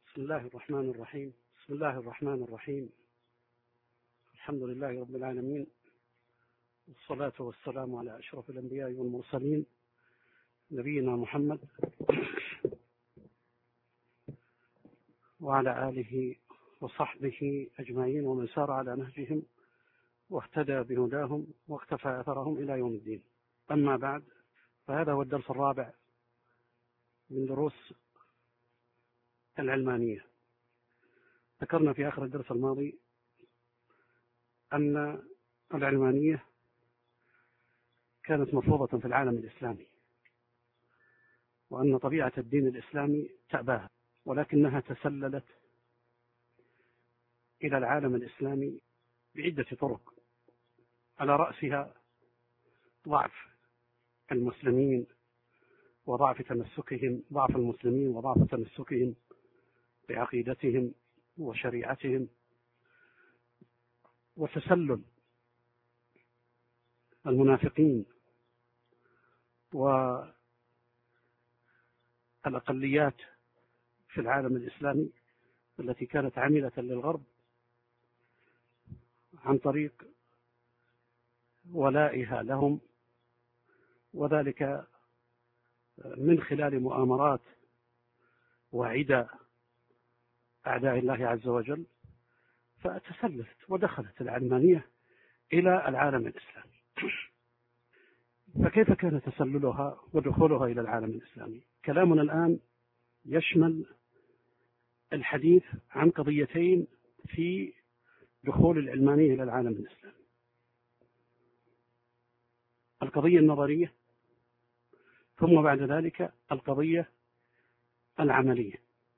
بسم الله الرحمن الرحيم. بسم الله الرحمن الرحيم. الحمد لله رب العالمين، والصلاة والسلام على أشرف الأنبياء والمرسلين نبينا محمد وعلى آله وصحبه أجمعين ومن سار على نهجهم واهتدى بهداهم واقتفى أثرهم إلى يوم الدين. أما بعد، فهذا هو الدرس الرابع من دروس العلمانية. ذكرنا في آخر الدرس الماضي أن العلمانية كانت مرفوضة في العالم الإسلامي، وأن طبيعة الدين الإسلامي تأباها، ولكنها تسللت إلى العالم الإسلامي بعدة طرق، على رأسها ضعف المسلمين وضعف تمسكهم، ضعف المسلمين وضعف تمسكهم بعقيدتهم وشريعتهم، وتسلل المنافقين والأقليات في العالم الإسلامي التي كانت عاملة للغرب عن طريق ولائها لهم، وذلك من خلال مؤامرات وعدى أعداء الله عز وجل. فتسللت ودخلت العلمانية إلى العالم الإسلامي. فكيف كان تسللها ودخولها إلى العالم الإسلامي؟ كلامنا الآن يشمل الحديث عن قضيتين في دخول العلمانية إلى العالم الإسلامي: القضية النظرية، ثم بعد ذلك القضية العملية،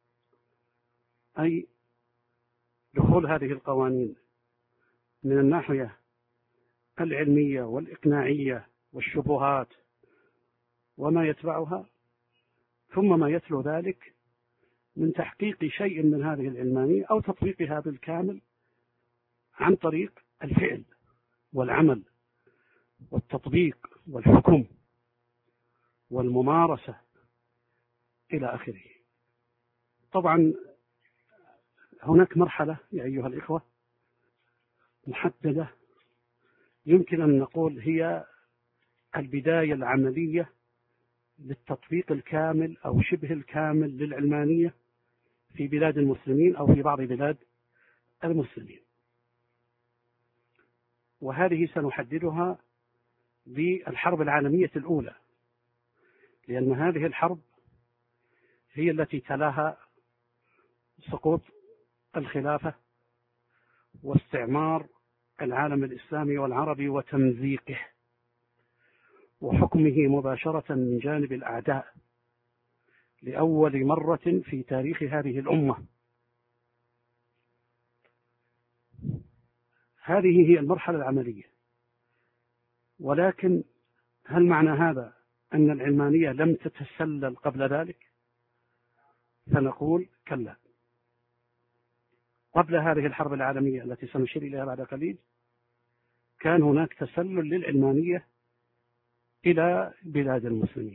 أي دخول هذه القوانين من الناحية العلمية والإقناعية والشبهات وما يتبعها، ثم ما يتلو ذلك من تحقيق شيء من هذه العلمانية أو تطبيقها بالكامل عن طريق الفعل والعمل والتطبيق والحكم والممارسة إلى آخره. طبعا هناك مرحلة يا أيها الإخوة محددة يمكن أن نقول هي البداية العملية للتطبيق الكامل أو شبه الكامل للعلمانية في بلاد المسلمين أو في بعض بلاد المسلمين، وهذه سنحددها بالحرب العالمية الأولى، لأن هذه الحرب هي التي تلاها سقوط الخلافة واستعمار العالم الإسلامي والعربي وتمزيقه وحكمه مباشرة من جانب الأعداء لأول مرة في تاريخ هذه الأمة. هذه هي المرحلة العملية. ولكن هل معنى هذا أن العلمانية لم تتسلل قبل ذلك؟ فنقول كلا. قبل هذه الحرب العالمية التي سنشير إليها بعد قليل كان هناك تسلل للعلمانية إلى بلاد المسلمين،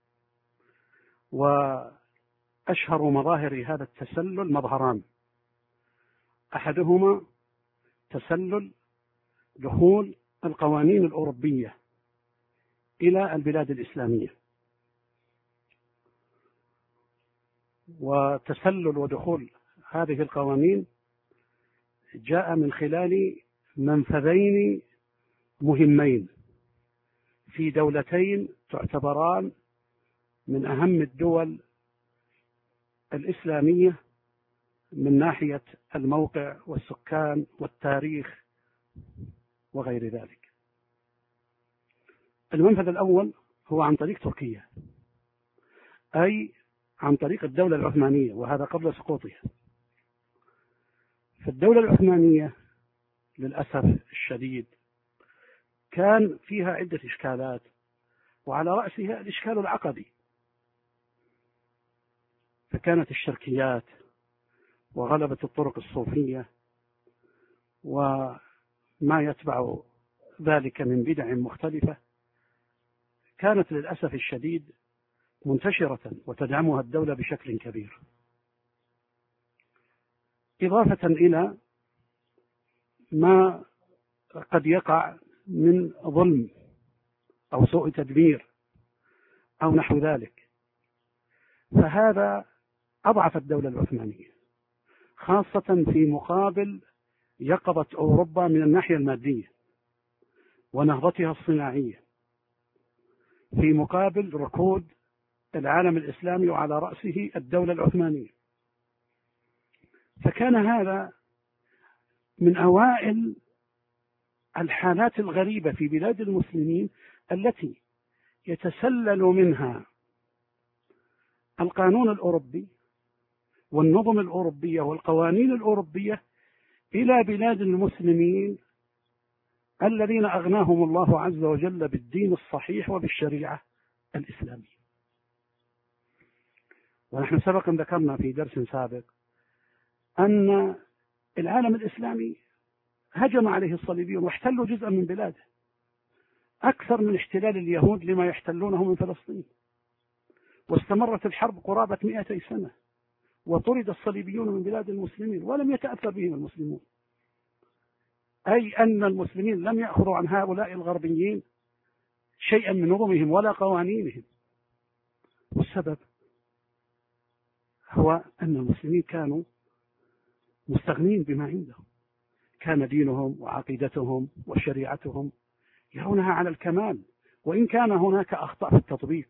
وأشهر مظاهر هذا التسلل مظهران: أحدهما تسلل دخول القوانين الأوروبية إلى البلاد الإسلامية، وتسلل ودخول هذه القوانين جاء من خلال منفذين مهمين في دولتين تعتبران من أهم الدول الإسلامية من ناحية الموقع والسكان والتاريخ وغير ذلك. المنفذ الأول هو عن طريق تركيا، أي عن طريق الدولة العثمانية، وهذا قبل سقوطها. فالدولة العثمانية للأسف الشديد كان فيها عدة إشكالات، وعلى رأسها الإشكال العقدي. فكانت الشركيات وغلبة الطرق الصوفية وما يتبع ذلك من بدع مختلفة كانت للأسف الشديد منتشرة وتدعمها الدولة بشكل كبير. إضافة إلى ما قد يقع من ظلم أو سوء تدبير أو نحو ذلك. فهذا أضعف الدولة العثمانية، خاصة في مقابل يقظة أوروبا من الناحية المادية ونهضتها الصناعية، في مقابل ركود العالم الإسلامي وعلى رأسه الدولة العثمانية. فكان هذا من أوائل الحالات الغريبة في بلاد المسلمين التي يتسلل منها القانون الأوروبي والنظم الأوروبية والقوانين الأوروبية إلى بلاد المسلمين الذين أغناهم الله عز وجل بالدين الصحيح وبالشريعة الإسلامية. ونحن سبق أن ذكرنا في درس سابق أن العالم الإسلامي هجم عليه الصليبيون واحتلوا جزءا من بلاده أكثر من احتلال اليهود لما يحتلونه من فلسطين، واستمرت الحرب قرابة 200 سنة، وطرد الصليبيون من بلاد المسلمين ولم يتأثر بهم المسلمون، أي أن المسلمين لم يأخذوا عن هؤلاء الغربيين شيئا من نظمهم ولا قوانينهم. والسبب هو أن المسلمين كانوا مستغنين بما عندهم، كان دينهم وعقيدتهم وشريعتهم يرونها على الكمال، وإن كان هناك أخطاء في التطبيق،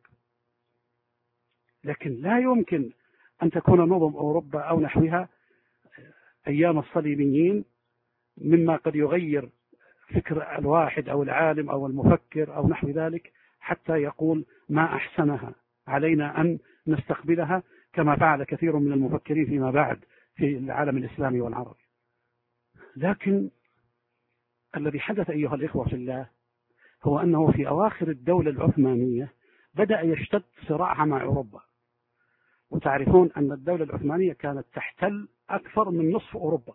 لكن لا يمكن أن تكون نظم أوروبا أو نحوها أيام الصليبيين مما قد يغير فكر الواحد أو العالم أو المفكر أو نحو ذلك حتى يقول ما أحسنها، علينا أن نستقبلها كما فعل كثير من المفكرين فيما بعد في العالم الإسلامي والعربي. لكن الذي حدث أيها الإخوة في الله هو أنه في أواخر الدولة العثمانية بدأ يشتد صراعها مع أوروبا، وتعرفون أن الدولة العثمانية كانت تحتل أكثر من نصف أوروبا،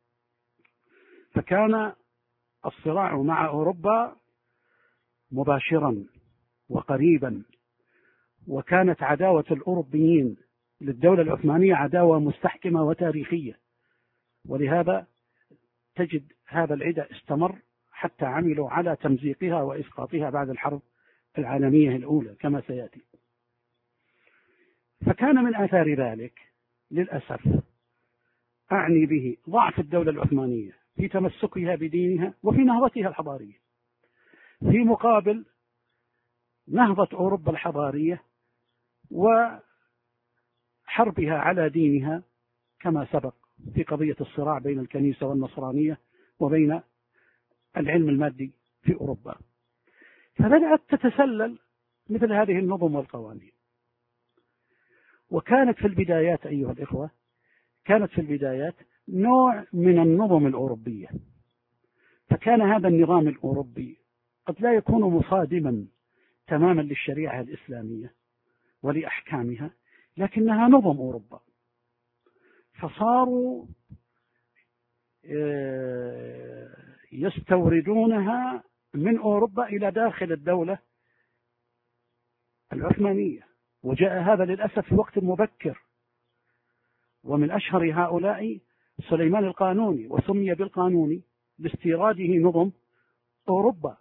فكان الصراع مع أوروبا مباشرا وقريبا، وكانت عداوة الأوروبيين للدولة العثمانية عداوة مستحكمة وتاريخية، ولهذا تجد هذا العداء استمر حتى عملوا على تمزيقها وإسقاطها بعد الحرب العالمية الأولى كما سيأتي. فكان من آثار ذلك للأسف أعني به ضعف الدولة العثمانية في تمسكها بدينها وفي نهضتها الحضارية، في مقابل نهضة أوروبا الحضارية وحربها على دينها كما سبق في قضية الصراع بين الكنيسة والنصرانية وبين العلم المادي في أوروبا. فبدأت تتسلل مثل هذه النظم والقوانين، وكانت في البدايات أيها الإخوة كانت في البدايات نوع من النظم الأوروبية. فكان هذا النظام الأوروبي قد لا يكون مصادما تماما للشريعة الإسلامية ولأحكامها، لكنها نظم أوروبا، فصاروا يستوردونها من أوروبا إلى داخل الدولة العثمانية، وجاء هذا للأسف في وقت مبكر. ومن أشهر هؤلاء سليمان القانوني، وسمي بالقانوني لاستيراده نظم أوروبا.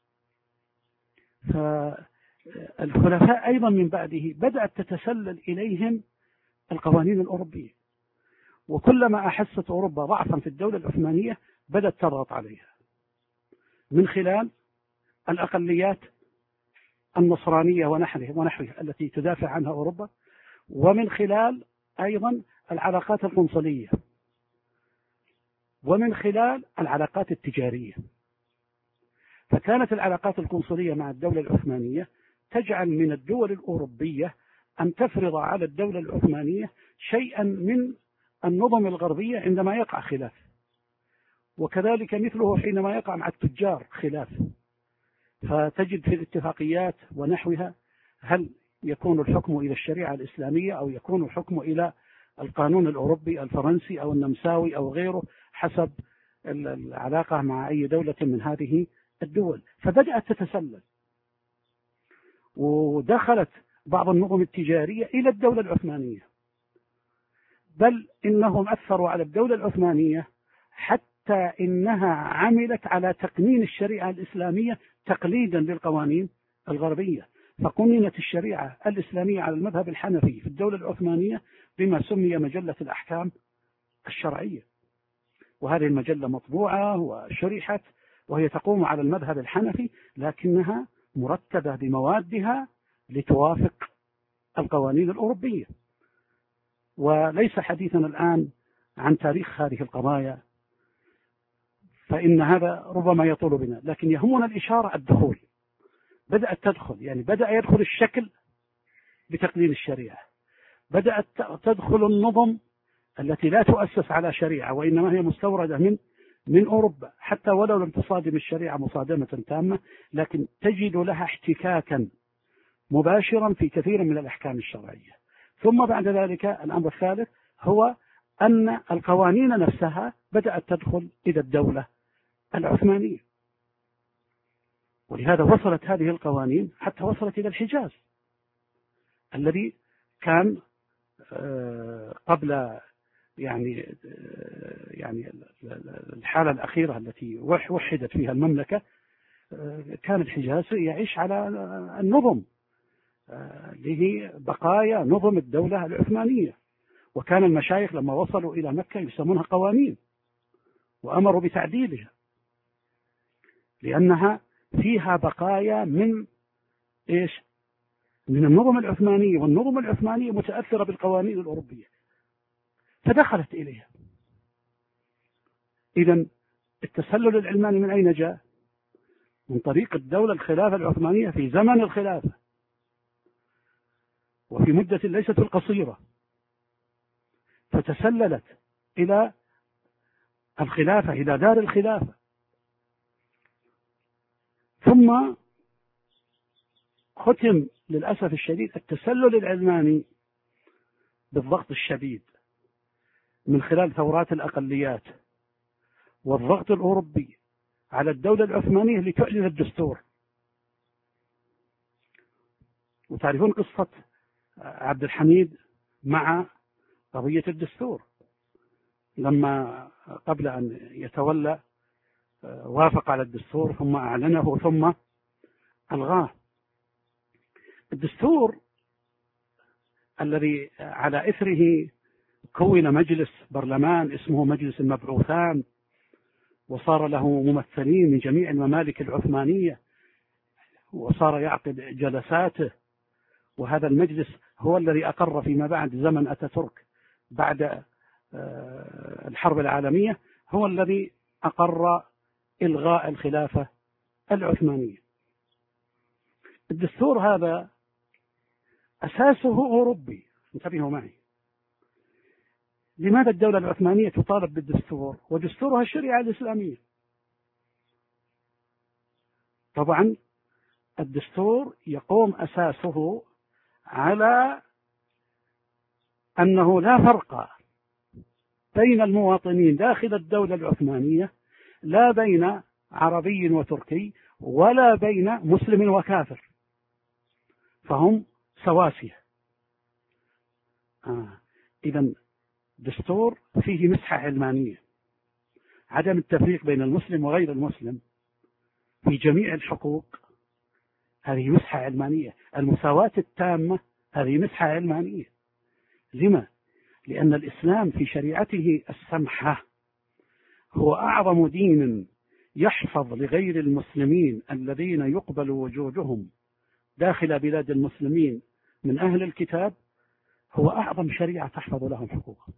فالخلفاء أيضا من بعده بدأت تتسلل إليهم القوانين الأوروبية، وكلما أحست أوروبا ضعفا في الدولة العثمانية بدأت تضغط عليها من خلال الأقليات النصرانية ونحوها التي تدافع عنها أوروبا، ومن خلال أيضا العلاقات القنصلية، ومن خلال العلاقات التجارية. فكانت العلاقات القنصلية مع الدولة العثمانية تجعل من الدول الأوروبية أن تفرض على الدولة العثمانية شيئا من النظم الغربية عندما يقع خلاف، وكذلك مثله حينما يقع مع التجار خلاف. فتجد في الاتفاقيات ونحوها هل يكون الحكم إلى الشريعة الإسلامية أو يكون الحكم إلى القانون الأوروبي الفرنسي أو النمساوي أو غيره حسب العلاقة مع أي دولة من هذه الدول. فبدأت تتسلل، ودخلت بعض النظم التجارية إلى الدولة العثمانية، بل إنهم أثروا على الدولة العثمانية حتى إنها عملت على تقنين الشريعة الإسلامية تقليدا للقوانين الغربية، فقننت الشريعة الإسلامية على المذهب الحنفي في الدولة العثمانية بما سمي مجلة الأحكام الشرعية، وهذه المجلة مطبوعة وشرحت وهي تقوم على المذهب الحنفي، لكنها مرتبة بموادها لتوافق القوانين الأوروبية. وليس حديثنا الآن عن تاريخ هذه القضايا، فإن هذا ربما يطول بنا، لكن يهمنا الإشارة الدخول. بدأت تدخل، يعني بدأ يدخل الشكل بتقنين الشريعة، بدأت تدخل النظم التي لا تؤسس على شريعة وإنما هي مستوردة من أوروبا، حتى ولو لم تصادم الشريعة مصادمة تامة، لكن تجد لها احتكاكا مباشرا في كثير من الأحكام الشرعية. ثم بعد ذلك الأمر الثالث هو أن القوانين نفسها بدأت تدخل إلى الدولة العثمانية، ولهذا وصلت هذه القوانين حتى وصلت إلى الحجاز الذي كان قبل يعني الحالة الأخيرة التي وحدت فيها المملكة، كان الحجاز يعيش على النظم اللي هي بقايا نظم الدولة العثمانية، وكان المشايخ لما وصلوا إلى مكة يسمونها قوانين وأمروا بتعديلها لأنها فيها بقايا من من النظم العثمانية، والنظم العثمانية متأثرة بالقوانين الأوروبية فدخلت إليها. إذن التسلل العلماني من أين جاء؟ من طريق الدولة الخلافة العثمانية في زمن الخلافة وفي مدة ليست القصيرة، فتسللت إلى الخلافة، إلى دار الخلافة، ثم ختم للأسف الشديد التسلل العلماني بالضغط الشديد من خلال ثورات الأقليات والضغط الأوروبي على الدولة العثمانية لتعلن الدستور. وتعرفون قصة عبد الحميد مع قضية الدستور، لما قبل أن يتولى وافق على الدستور ثم أعلنه ثم ألغاه. الدستور الذي على إثره كون مجلس برلمان اسمه مجلس المبعوثان، وصار له ممثلين من جميع الممالك العثمانية، وصار يعقد جلساته، وهذا المجلس هو الذي أقر فيما بعد زمن أتاتورك بعد الحرب العالمية، هو الذي أقر إلغاء الخلافة العثمانية. الدستور هذا أساسه أوروبي، انتبهوا معي. لماذا الدولة العثمانية تطالب بالدستور ودستورها الشريعة الإسلامية؟ طبعا الدستور يقوم أساسه على أنه لا فرق بين المواطنين داخل الدولة العثمانية، لا بين عربي وتركي ولا بين مسلم وكافر، فهم سواسية. إذن دستور فيه مسحة علمانية، عدم التفريق بين المسلم وغير المسلم في جميع الحقوق، هذه مسحة علمانية. المساواة التامة هذه مسحة علمانية. لما؟ لأن الإسلام في شريعته السمحة هو أعظم دين يحفظ لغير المسلمين الذين يقبل وجودهم داخل بلاد المسلمين من أهل الكتاب، هو أعظم شريعة تحفظ لهم حقوقهم.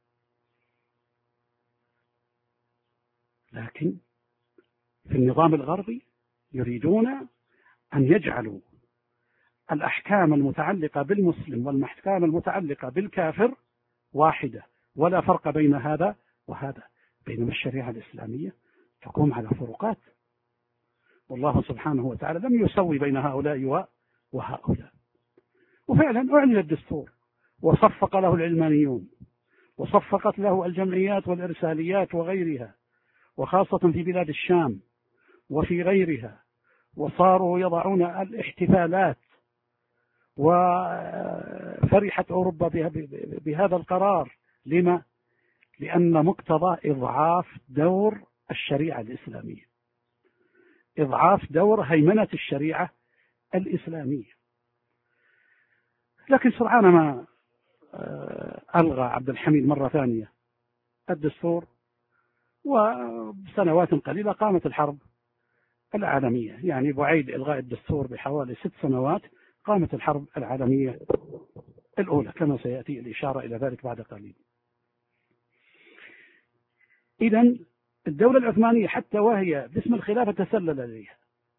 لكن في النظام الغربي يريدون أن يجعلوا الأحكام المتعلقة بالمسلم والأحكام المتعلقة بالكافر واحدة، ولا فرق بين هذا وهذا، بينما الشريعة الإسلامية تقوم على فروقات، والله سبحانه وتعالى لم يسوي بين هؤلاء وهؤلاء. وفعلا أعلن الدستور وصفق له العلمانيون، وصفقت له الجمعيات والإرساليات وغيرها، وخاصة في بلاد الشام وفي غيرها، وصاروا يضعون الاحتفالات، وفرحت أوروبا بهذا القرار لما؟ لأن مقتضى إضعاف دور الشريعة الإسلامية، إضعاف دور هيمنة الشريعة الإسلامية. لكن سرعان ما ألغى عبد الحميد مرة ثانية الدستور، وبسنوات قليلة قامت الحرب العالمية. يعني بعيد إلغاء الدستور بحوالي 6 سنوات قامت الحرب العالمية الأولى، كما سيأتي الإشارة إلى ذلك بعد قليل. إذن الدولة العثمانية حتى وهي باسم الخلافة تسلل إليها.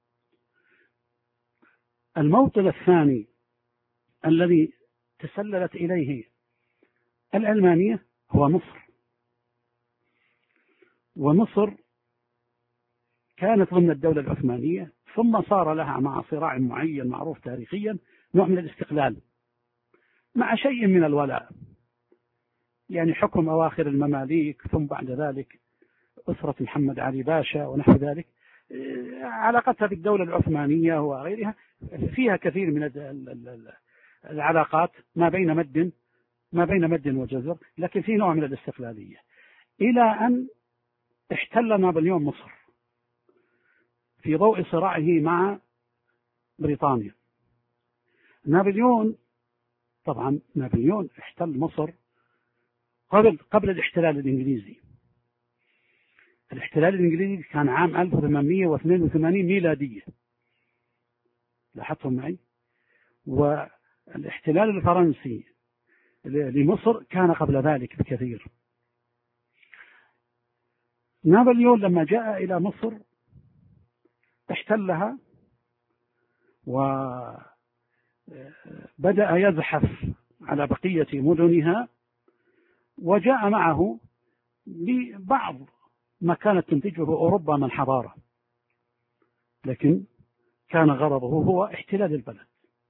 الموطن الثاني الذي تسللت إليه العلمانية هو مصر. ومصر كانت ضمن الدولة العثمانية، ثم صار لها مع صراع معين معروف تاريخيا نوع من الاستقلال مع شيء من الولاء، يعني حكم أواخر المماليك، ثم بعد ذلك أسرة محمد علي باشا ونحو ذلك. علاقتها بالدولة العثمانية وغيرها فيها كثير من العلاقات ما بين مد وجزر، لكن في نوع من الاستقلالية، إلى أن احتل نابليون مصر في ضوء صراعه مع بريطانيا. طبعا نابليون احتل مصر قبل الاحتلال الإنجليزي. الاحتلال الإنجليزي كان عام 1882 ميلادية، لاحظتم معي؟ والاحتلال الفرنسي لمصر كان قبل ذلك بكثير. نابليون لما جاء إلى مصر احتلها وبدأ يزحف على بقية مدنها، وجاء معه ببعض ما كانت تنتجه أوروبا من حضارة، لكن كان غرضه هو احتلال البلد.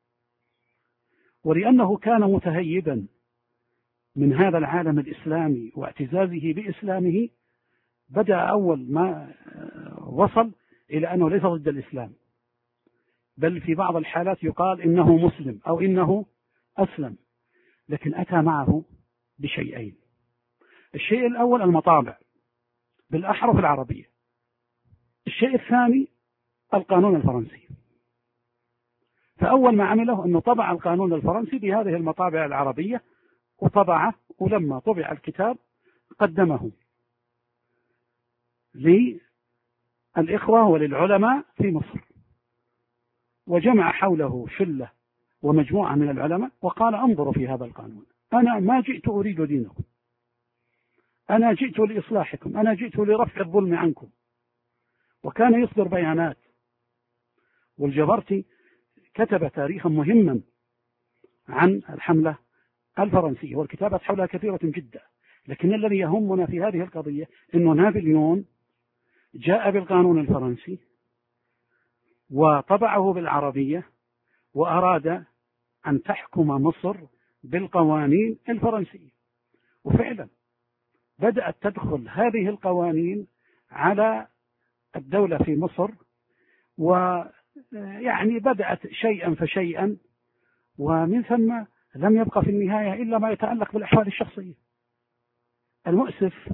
ولأنه كان متهيبا من هذا العالم الإسلامي واعتزازه بإسلامه، بدأ أول ما وصل إلى أنه ليس ضد الإسلام، بل في بعض الحالات يقال إنه مسلم أو إنه أسلم، لكن أتى معه بشيئين. الشيء الأول المطابع بالأحرف العربية، الشيء الثاني القانون الفرنسي. فأول ما عمله أنه طبع القانون الفرنسي بهذه المطابع العربية وطبعه، ولما طبع الكتاب قدمه للإخوة وللعلماء في مصر، وجمع حوله شلة ومجموعة من العلماء وقال انظروا في هذا القانون، أنا ما جئت أريد دينكم، أنا جئت لإصلاحكم، أنا جئت لرفع الظلم عنكم. وكان يصدر بيانات. والجبرتي كتب تاريخا مهما عن الحملة الفرنسية، والكتابات حولها كثيرة جدا، لكن الذي يهمنا في هذه القضية أنه نابليون جاء بالقانون الفرنسي وطبعه بالعربية، وأراد أن تحكم مصر بالقوانين الفرنسية. وفعلا بدأت تدخل هذه القوانين على الدولة في مصر، ويعني بدأت شيئا فشيئا، ومن ثم لم يبقى في النهاية إلا ما يتعلق بالأحوال الشخصية. المؤسف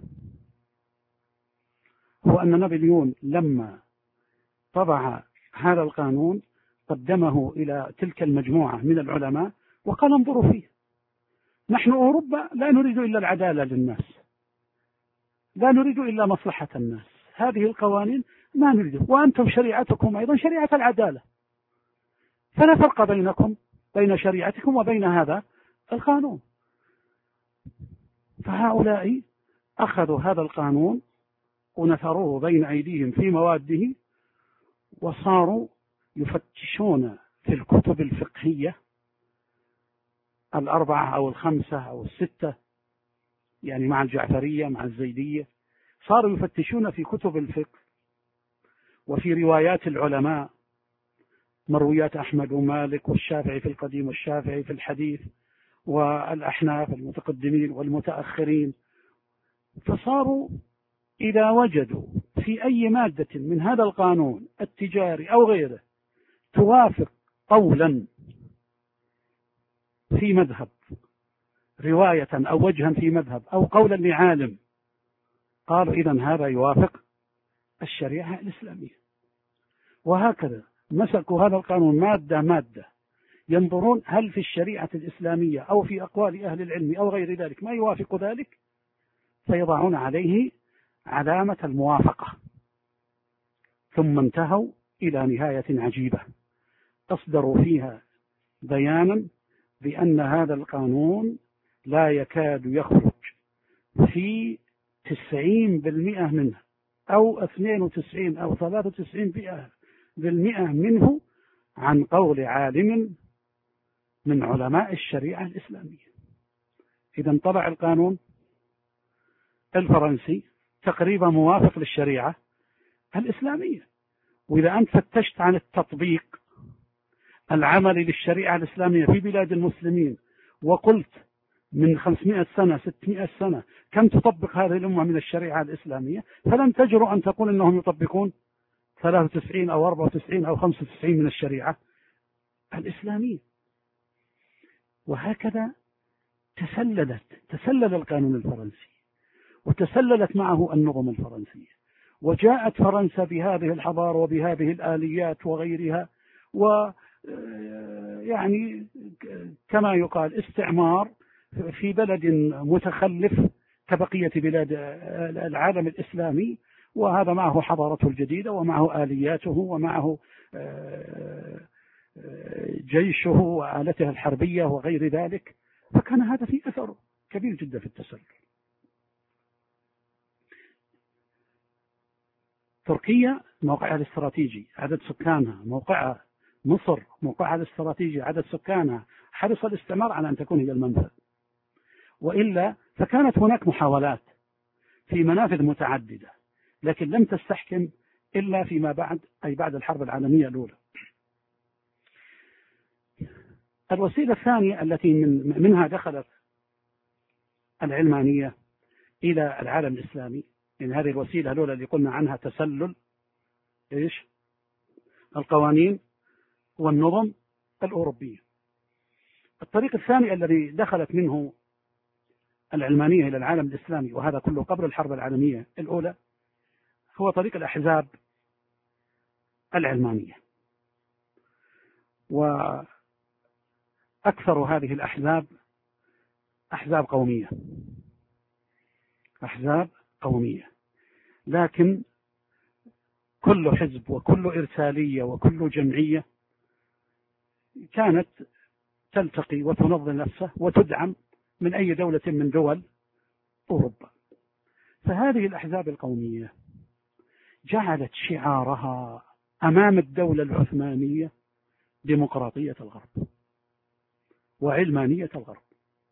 هو أن نابليون لما طبع هذا القانون قدمه إلى تلك المجموعة من العلماء وقال انظروا فيه، نحن أوروبا لا نريد إلا العدالة للناس، لا نريد إلا مصلحة الناس، هذه القوانين ما نريد، وأنتم شريعتكم أيضا شريعة العدالة، فلا فرق بينكم بين شريعتكم وبين هذا القانون. فهؤلاء أخذوا هذا القانون ونثروه بين أيديهم في مواده، وصاروا يفتشون في الكتب الفقهية 4 أو 5 أو 6، يعني مع الجعفرية مع الزيدية، صاروا يفتشون في كتب الفقه وفي روايات العلماء، مرويات أحمد ومالك والشافعي في القديم والشافعي في الحديث والأحناف المتقدمين والمتأخرين. فصاروا إذا وجدوا في أي مادة من هذا القانون التجاري أو غيره توافق قولا في مذهب رواية أو وجها في مذهب أو قولا لعالم قالوا إذن هذا يوافق الشريعة الإسلامية. وهكذا مسكوا هذا القانون مادة مادة، ينظرون هل في الشريعة الإسلامية أو في أقوال أهل العلم أو غير ذلك ما يوافق ذلك، فيضعون عليه علامة الموافقة. ثم انتهوا إلى نهاية عجيبة أصدروا فيها بيانا بأن هذا القانون لا يكاد يخرج في 90% منه أو 92 أو 93% منه عن قول عالم من علماء الشريعة الإسلامية. إذا طبع القانون الفرنسي تقريبا موافق للشريعة الإسلامية. وإذا أنت فتشت عن التطبيق العملي للشريعة الإسلامية في بلاد المسلمين وقلت من 500 سنة 600 سنة كم تطبق هذه الأمة من الشريعة الإسلامية، فلن تجرؤ أن تقول أنهم يطبقون 93 أو 94 أو 95 من الشريعة الإسلامية. وهكذا تسلل القانون الفرنسي وتسللت معه النظم الفرنسية، وجاءت فرنسا بهذه الحضارة وبهذه الآليات وغيرها، ويعني كما يقال استعمار في بلد متخلف كبقية بلاد العالم الإسلامي، وهذا معه حضارته الجديدة ومعه آلياته ومعه جيشه وآلته الحربية وغير ذلك، فكان هذا في أثر كبير جدا في التسلل. تركيا موقعها الاستراتيجي عدد سكانها، موقعها مصر موقعها الاستراتيجي عدد سكانها، حرص الاستعمار على أن تكون هي المنفذ، وإلا فكانت هناك محاولات في منافذ متعددة لكن لم تستحكم إلا فيما بعد، أي بعد الحرب العالمية الأولى. الوسيلة الثانية التي منها دخلت العلمانية إلى العالم الإسلامي، إن هذه الوسيلة الأولى اللي قلنا عنها تسلل القوانين والنظم الأوروبية. الطريق الثاني الذي دخلت منه العلمانية إلى العالم الإسلامي، وهذا كله قبل الحرب العالمية الأولى، هو طريق الأحزاب العلمانية. وأكثر هذه الأحزاب أحزاب قومية، لكن كل حزب وكل إرسالية وكل جمعية كانت تلتقي وتنظم نفسها وتدعم من أي دولة من دول أوروبا. فهذه الأحزاب القومية جعلت شعارها أمام الدولة العثمانية ديمقراطية الغرب وعلمانية الغرب،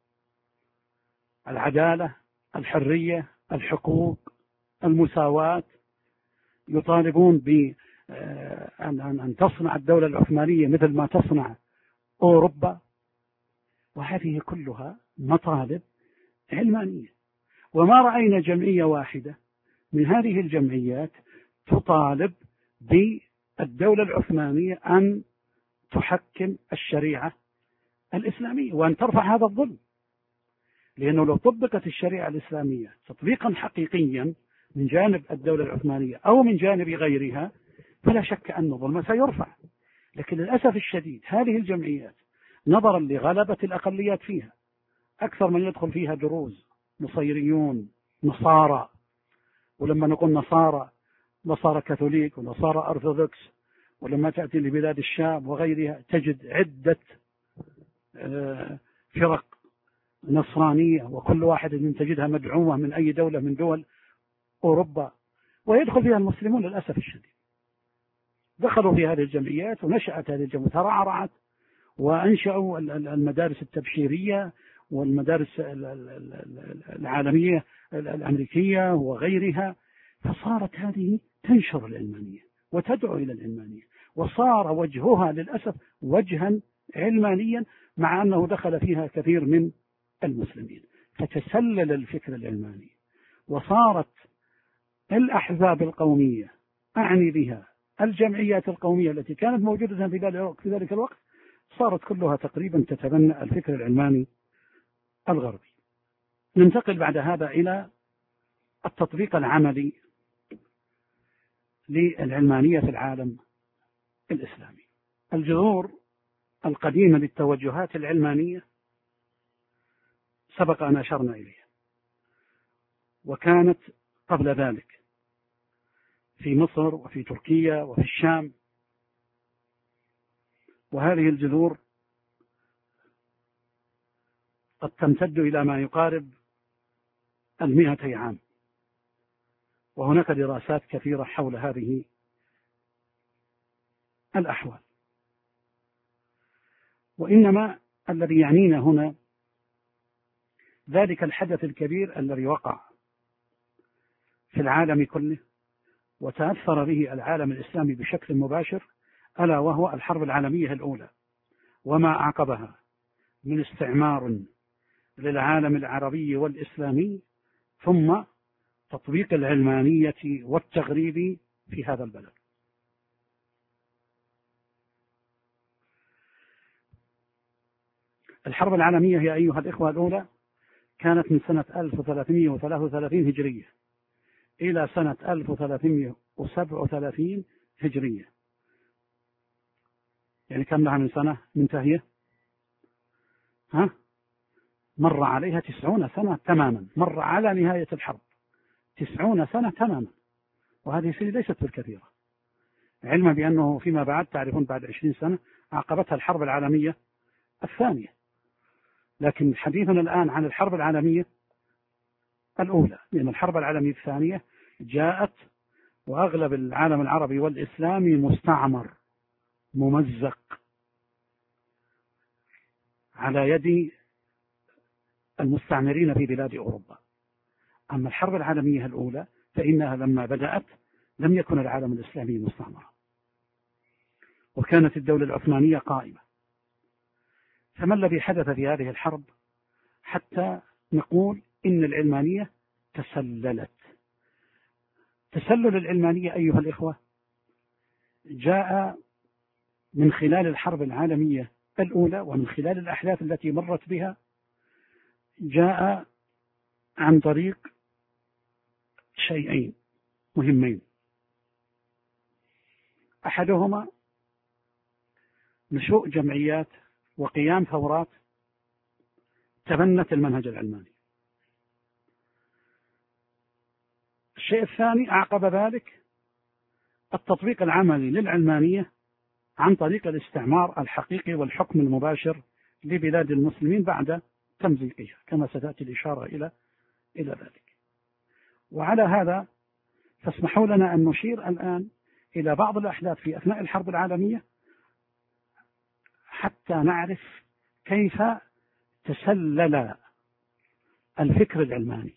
العدالة، الحرية، الحقوق، المساواة. يطالبون بأن تصنع الدولة العثمانية مثل ما تصنع أوروبا، وهذه كلها مطالب علمانية. وما رأينا جمعية واحدة من هذه الجمعيات تطالب بالدولة العثمانية أن تحكم الشريعة الإسلامية وأن ترفع هذا الظلم، لأنه لو طبقت الشريعة الإسلامية تطبيقا حقيقيا من جانب الدولة العثمانية أو من جانب غيرها فلا شك أن الظلم سيرفع. لكن للأسف الشديد هذه الجمعيات نظرا لغلبة الأقليات فيها، أكثر من يدخل فيها دروز، نصيريون، نصارى، ولما نقول نصارى كاثوليك ونصارى أرثوذكس، ولما تأتي لبلاد الشام وغيرها تجد عدة فرق نصرانية، وكل واحد من تجدها مدعومة من أي دولة من دول أوروبا، ويدخل فيها المسلمون للأسف الشديد. دخلوا في هذه الجمعيات ونشأت هذه الجمعيات، ترعرعت وأنشأوا المدارس التبشيرية والمدارس العالمية الأمريكية وغيرها، فصارت هذه تنشر العلمانية وتدعو إلى العلمانية، وصار وجهها للأسف وجها علمانيا مع أنه دخل فيها كثير من المسلمين. فتسلل الفكر العلماني، وصارت الأحزاب القومية، أعني بها الجمعيات القومية التي كانت موجودة في ذلك الوقت، صارت كلها تقريبا تتبنى الفكر العلماني الغربي. ننتقل بعد هذا إلى التطبيق العملي للعلمانية في العالم الإسلامي. الجذور القديمة للتوجهات العلمانية سبق أن أشرنا إليها، وكانت قبل ذلك في مصر وفي تركيا وفي الشام، وهذه الجذور قد تمتد إلى ما يقارب 100 عام، وهناك دراسات كثيرة حول هذه الأحوال. وإنما الذي يعنينا هنا ذلك الحدث الكبير الذي وقع في العالم كله وتأثر به العالم الإسلامي بشكل مباشر، ألا وهو الحرب العالمية الأولى وما أعقبها من استعمار للعالم العربي والإسلامي، ثم تطبيق العلمانية والتغريب في هذا البلد. الحرب العالمية يا أيها الإخوة الأولى كانت من سنة 1333 هجرية إلى سنة 1337 هجرية، يعني كم لها من سنة منتهية؟ مر عليها 90 سنة تماما، مر على نهاية الحرب 90 سنة تماما، وهذه السنة ليست بالكثيرة، علما بأنه فيما بعد تعرفون بعد 20 سنة عقبتها الحرب العالمية الثانية، لكن حديثنا الآن عن الحرب العالمية الأولى، لأن الحرب العالمية الثانية جاءت وأغلب العالم العربي والإسلامي مستعمر ممزق على يد المستعمرين في بلاد أوروبا. أما الحرب العالمية الأولى فإنها لما بدأت لم يكن العالم الإسلامي مستعمرا، وكانت الدولة العثمانية قائمة. فما الذي حدث في هذه الحرب حتى نقول إن العلمانية تسللت؟ تسلل العلمانية أيها الإخوة جاء من خلال الحرب العالمية الأولى ومن خلال الأحداث التي مرت بها، جاء عن طريق شيئين مهمين. أحدهما نشوء جمعيات وقيام ثورات تبنت المنهج العلماني. الشيء الثاني أعقب ذلك التطبيق العملي للعلمانية عن طريق الاستعمار الحقيقي والحكم المباشر لبلاد المسلمين بعد تمزيقها، كما ستأتي الإشارة إلى ذلك. وعلى هذا فاسمحوا لنا أن نشير الآن إلى بعض الأحداث في أثناء الحرب العالمية حتى نعرف كيف تسلل الفكر العلماني.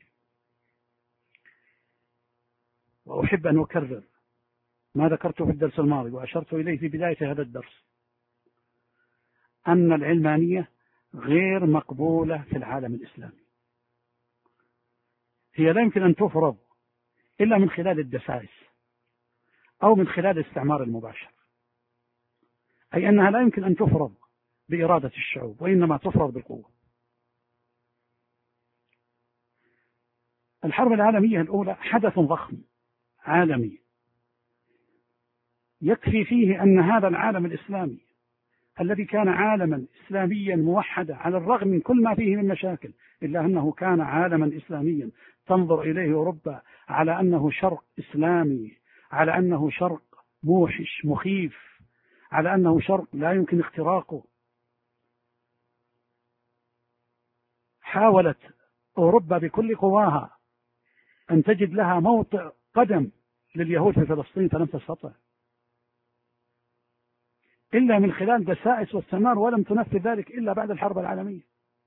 وأحب أن أكرر ما ذكرته في الدرس الماضي وأشرت إليه في بداية هذا الدرس، أن العلمانية غير مقبولة في العالم الإسلامي. هي لا يمكن أن تفرض إلا من خلال الدسائس أو من خلال الاستعمار المباشر، أي أنها لا يمكن أن تفرض بإرادة الشعوب، وإنما تفرض بالقوة. الحرب العالمية الأولى حدث ضخم عالمي يكفي فيه أن هذا العالم الإسلامي الذي كان عالما إسلاميا موحدا على الرغم من كل ما فيه من مشاكل، إلا أنه كان عالما إسلاميا تنظر إليه أوروبا على أنه شرق إسلامي، على أنه شرق موحش مخيف، على أنه شرق لا يمكن اختراقه. حاولت أوروبا بكل قواها أن تجد لها موطئ قدم لليهود في فلسطين، فلم تستطع إلا من خلال دسائس واستعمار، ولم تنفذ ذلك إلا بعد الحرب العالمية.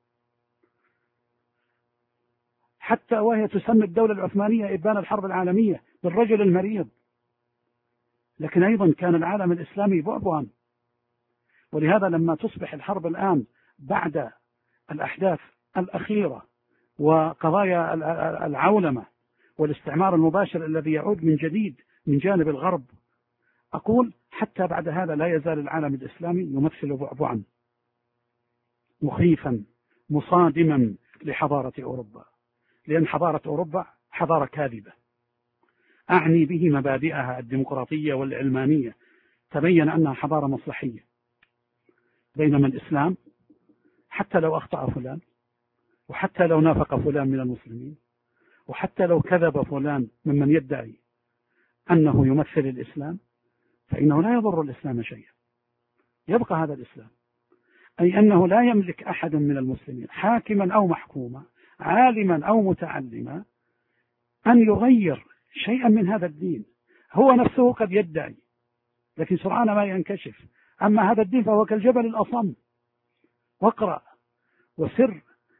حتى وهي تسمى الدولة العثمانية إبان الحرب العالمية بالرجل المريض، لكن أيضا كان العالم الإسلامي بعبعا. ولهذا لما تصبح الحرب الآن بعد الأحداث الأخيرة وقضايا العولمة والاستعمار المباشر الذي يعود من جديد من جانب الغرب، أقول حتى بعد هذا لا يزال العالم الإسلامي يمثل بعبعا مخيفا مصادما لحضارة أوروبا، لأن حضارة أوروبا حضارة كاذبة، أعني به مبادئها الديمقراطية والعلمانية، تبين أنها حضارة مصلحية، بينما الإسلام حتى لو أخطأ فلان، وحتى لو نافق فلان من المسلمين، وحتى لو كذب فلان ممن يدعي أنه يمثل الإسلام، فإنه لا يضر الإسلام شيئا، يبقى هذا الإسلام. أي أنه لا يملك أحد من المسلمين حاكما أو محكوما، عالما أو متعلما، أن يغير شيئا من هذا الدين. هو نفسه قد يدعي، لكن سرعان ما ينكشف. أما هذا الدين فهو كالجبل الأصم. واقرأ وسر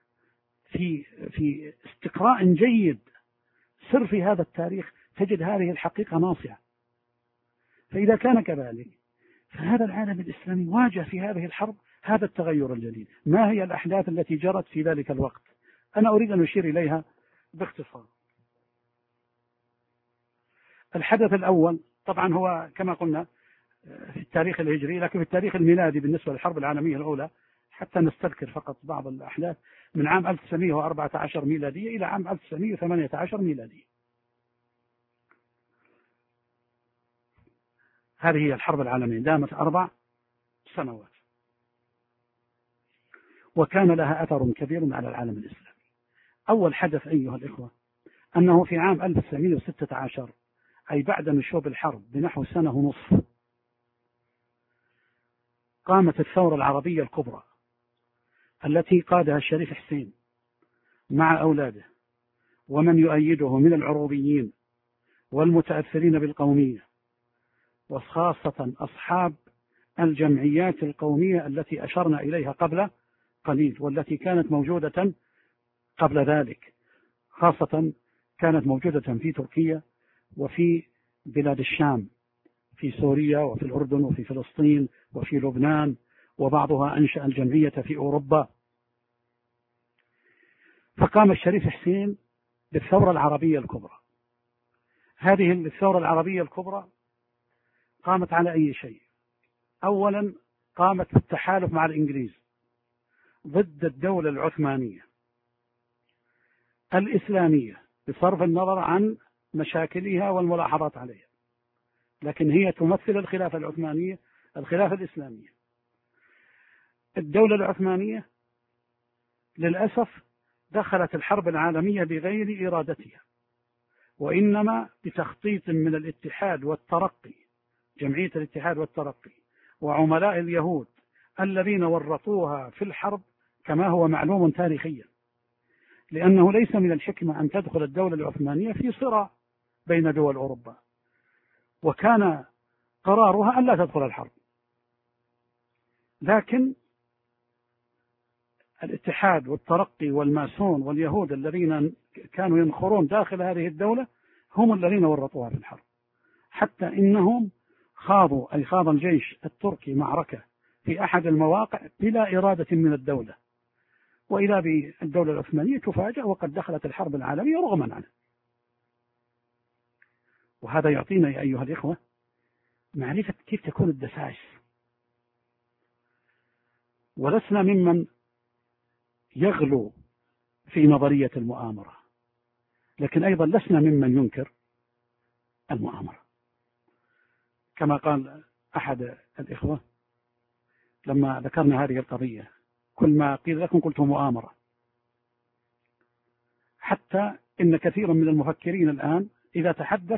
في استقراء جيد، سر في هذا التاريخ، تجد هذه الحقيقة ناصعة. فإذا كان كذلك، فهذا العالم الإسلامي واجه في هذه الحرب هذا التغير الجديد. ما هي الأحداث التي جرت في ذلك الوقت؟ أنا أريد أن أشير إليها باختصار. الحدث الأول طبعا هو كما قلنا في التاريخ الهجري، لكن في التاريخ الميلادي بالنسبة للحرب العالمية الأولى، حتى نستذكر فقط بعض الأحداث، من عام 1914 ميلادية إلى عام 1918 ميلادية. هذه هي الحرب العالمية، دامت 4 سنوات، وكان لها أثر كبير على العالم الإسلامي. أول حدث أيها الإخوة أنه في عام 1916، أي بعد نشوب الحرب بنحو سنة ونصف، قامت الثورة العربية الكبرى التي قادها الشريف حسين مع أولاده ومن يؤيده من العروبيين والمتأثرين بالقومية، وخاصة أصحاب الجمعيات القومية التي أشرنا إليها قبل قليل، والتي كانت موجودة قبل ذلك، خاصة كانت موجودة في تركيا وفي بلاد الشام، في سوريا وفي الأردن وفي فلسطين وفي لبنان، وبعضها أنشأ الجمعية في أوروبا. فقام الشريف حسين بالثورة العربية الكبرى. هذه الثورة العربية الكبرى قامت على أي شيء؟ أولا قامت بالتحالف مع الإنجليز ضد الدولة العثمانية الإسلامية، بصرف النظر عن مشاكلها والملاحظات عليها، لكن هي تمثل الخلافة العثمانية، الخلافة الإسلامية. الدولة العثمانية للأسف دخلت الحرب العالمية بغير إرادتها، وإنما بتخطيط من الاتحاد والترقي، جمعية الاتحاد والترقي وعملاء اليهود الذين ورطوها في الحرب، كما هو معلوم تاريخيا، لأنه ليس من الحكمة أن تدخل الدولة العثمانية في صراع بين دول أوروبا، وكان قرارها أن لا تدخل الحرب. لكن الاتحاد والترقي والماسون واليهود الذين كانوا ينخرون داخل هذه الدولة هم الذين ورطوها في الحرب، حتى إنهم خاض الجيش التركي معركة في أحد المواقع بلا إرادة من الدولة، وإذا بالدولة العثمانية تفاجأ وقد دخلت الحرب العالمية رغما عنه. وهذا يعطينا يا أيها الإخوة معرفة كيف تكون الدسائس، ولسنا ممن يغلو في نظرية المؤامرة، لكن أيضا لسنا ممن ينكر المؤامرة. كما قال أحد الإخوة لما ذكرنا هذه القضية: كل ما قيل لكم قلت مؤامرة. حتى إن كثيرا من المفكرين الآن إذا تحدث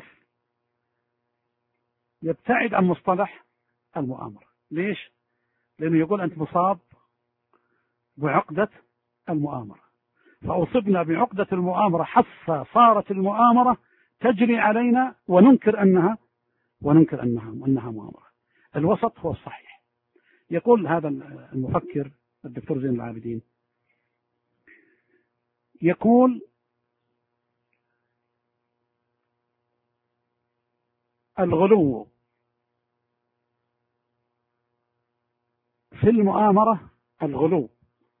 يبتعد عن مصطلح المؤامرة. ليش؟ لأنه يقول أنت مصاب بعقدة المؤامرة، فأصبنا بعقدة المؤامرة حتى صارت المؤامرة تجري علينا وننكر أنها مؤامرة. الوسط هو الصحيح. يقول هذا المفكر الدكتور زين العابدين، يقول: الغلو في المؤامرة، الغلو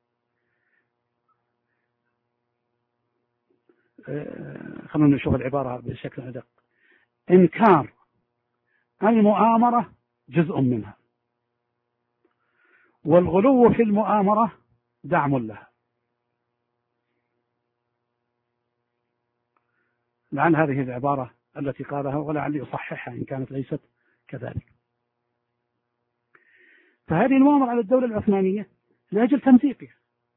خلونا نشوف العبارة بشكل أدق: إنكار المؤامرة جزء منها، والغلو في المؤامرة دعم لها. لعل هذه العبارة التي قالها، ولعلي أصححها إن كانت ليست كذلك. فهذه المؤامرة على الدولة العثمانية لأجل تمزيقها،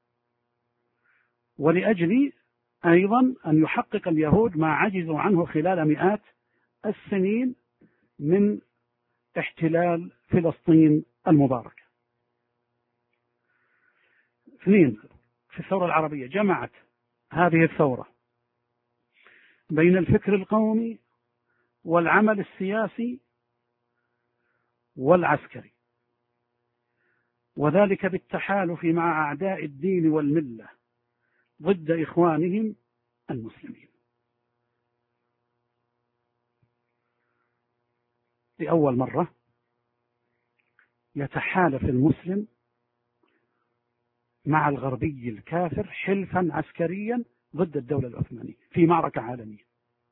ولأجل أيضا أن يحقق اليهود ما عجزوا عنه خلال مئات السنين من احتلال فلسطين المباركة. 2. في الثورة العربية جمعت هذه الثورة بين الفكر القومي والعمل السياسي والعسكري، وذلك بالتحالف مع أعداء الدين والملة ضد إخوانهم المسلمين. لأول مرة يتحالف المسلم مع الغربي الكافر حلفا عسكريا ضد الدولة العثمانية في معركة عالمية.